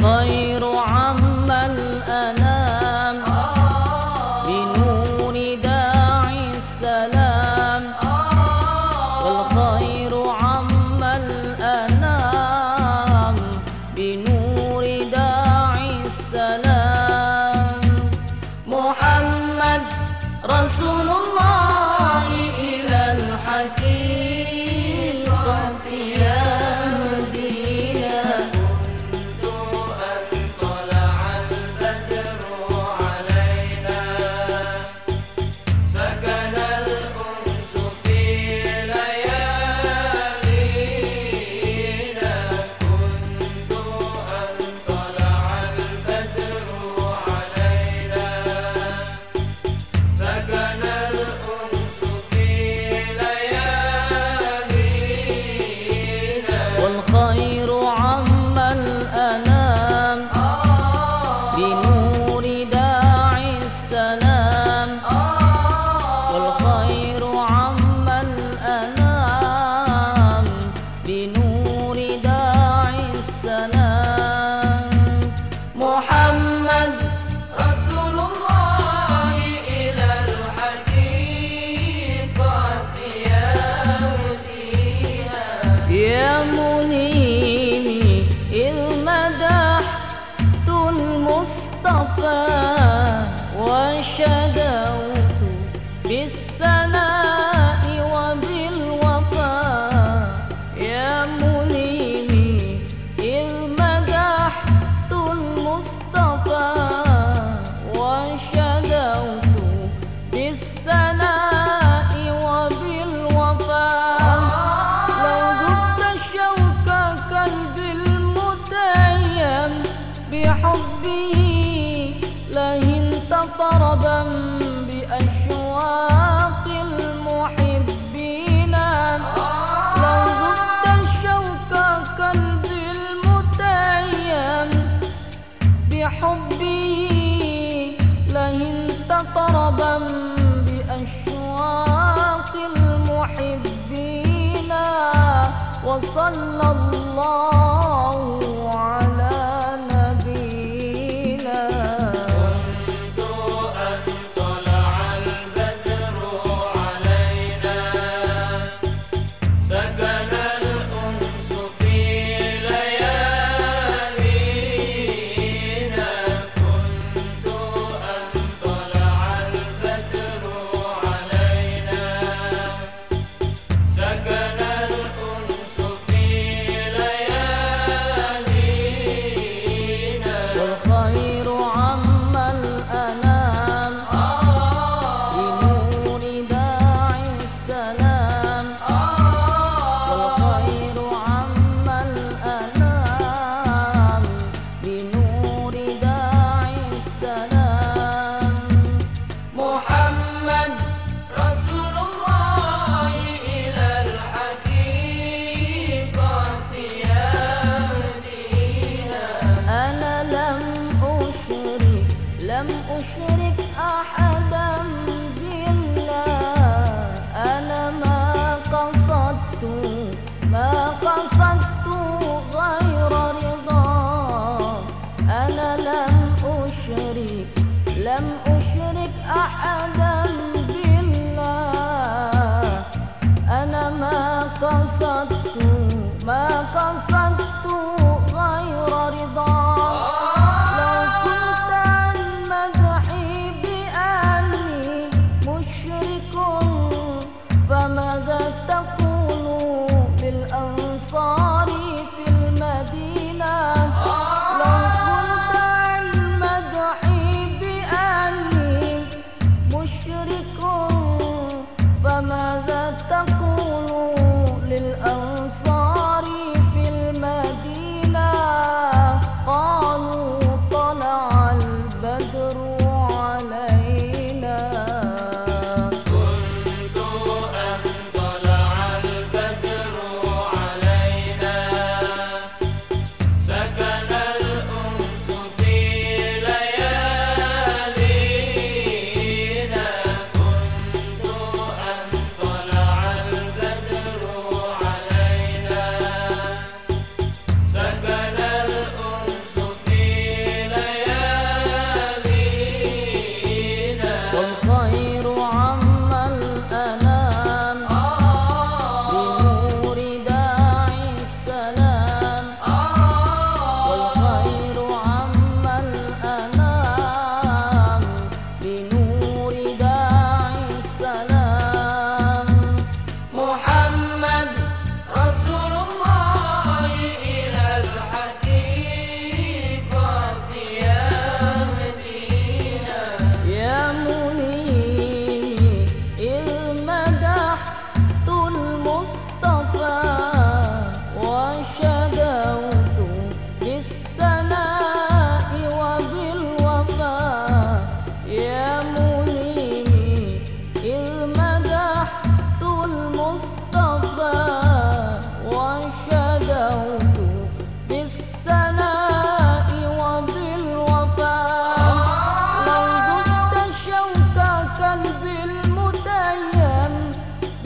والخير عم الأنام بنور داعي السلام، والخير عم الأنام بنور داعي السلام. محمد رسول الله إلى الحقيقة يهدينا. كنت أن طلع البدر علينا، سكن الأنس في ليالينا. كنت أن طلع البدر علينا، سكن الأنس في ليالينا. والخير عم الأنام بنور داعي السلام، والخير عم الأنام بنور داعي السلام. محمد رسول الله إلى الحقيقة يهدينا. يا منيني إذ مدحت المصطفى وشدوت بالثناء وبالوفاء. يا منيني إذ مدحت المصطفى وشدوت بالثناء وبالوفاء. لو ذقت شوك قلبي المتيم بحبه لهنت طربا بأشواق المحبين. لو ذقت شوك قلبي المتيم بحبه لهنت طربا بأشواق المحبين. وصلى الله على نبينا. كنت أن طلع البدر علينا، سكن الأنس في ليالينا. كنت أن طلع البدر علينا، سكن الأنس في ليالينا. والخير عم الأنام بنور داعي السلام، والخير عم الأنام بنور داعي السلام. محمد رسول الله إلى الحقيقة يهدينا. أنا لم أشرك أحدا بالله. أنا ما قصدت غير رضاه. أنا لم أشرك أحدا بالله. أنا ما قصدت غير رضاه. لو كنت عن مدحي بأني مشرك فماذا تقول للأنصار في المدينة؟ لو كنت عن مدحي بأني مشرك فماذا تقول للأنصار في المدينة؟ قالوا طلع البدر علينا. كنت أن طلع البدر علينا، سكن الأنس في ليالينا. كنت أن طلع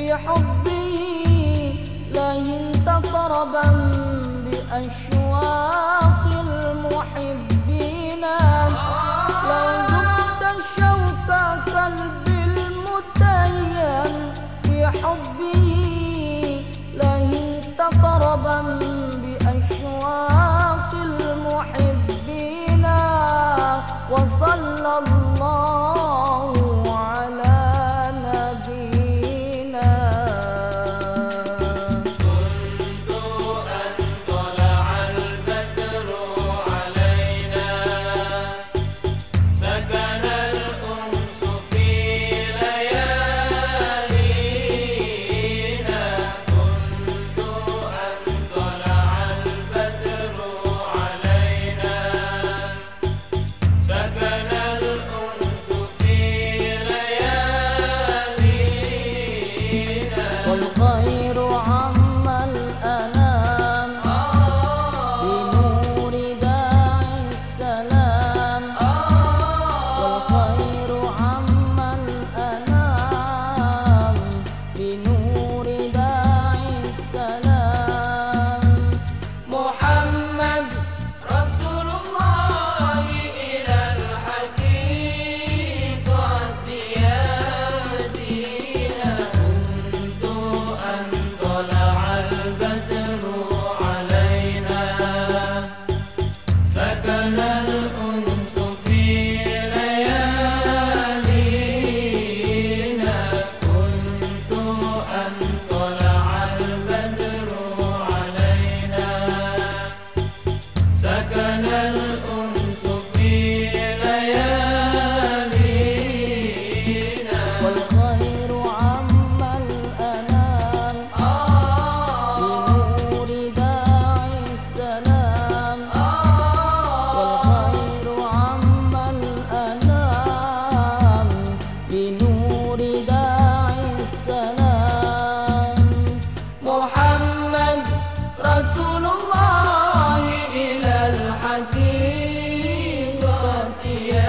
حبه لهن تطربا بأشواق المحبين. لو ذقت شوك قلبي المتيم بحبه لهن تطربا بأشواق المحبين. وصلى الله على نبينا. منذ أن طلع البدر علينا سكن الأنس في ليالينا. منذ أن طلع البدر علينا سكن الأنس في ليالينا. والخير عم الأنام بنور داعي السلام. والخير عم الأنام بنور داعي السلام. محمد رسول الله إلى الحقيقة يهدينا. منذ أن طلع البدر علينا سكن الأنس في ليالينا. منذ أن طلع البدر علينا سكن الأنس في ليالينا. والخير عم الأنام بنور داعي السلام. والخير عم الأنام بنور داعي السلام. محمد رسول الله إلى الحقيقة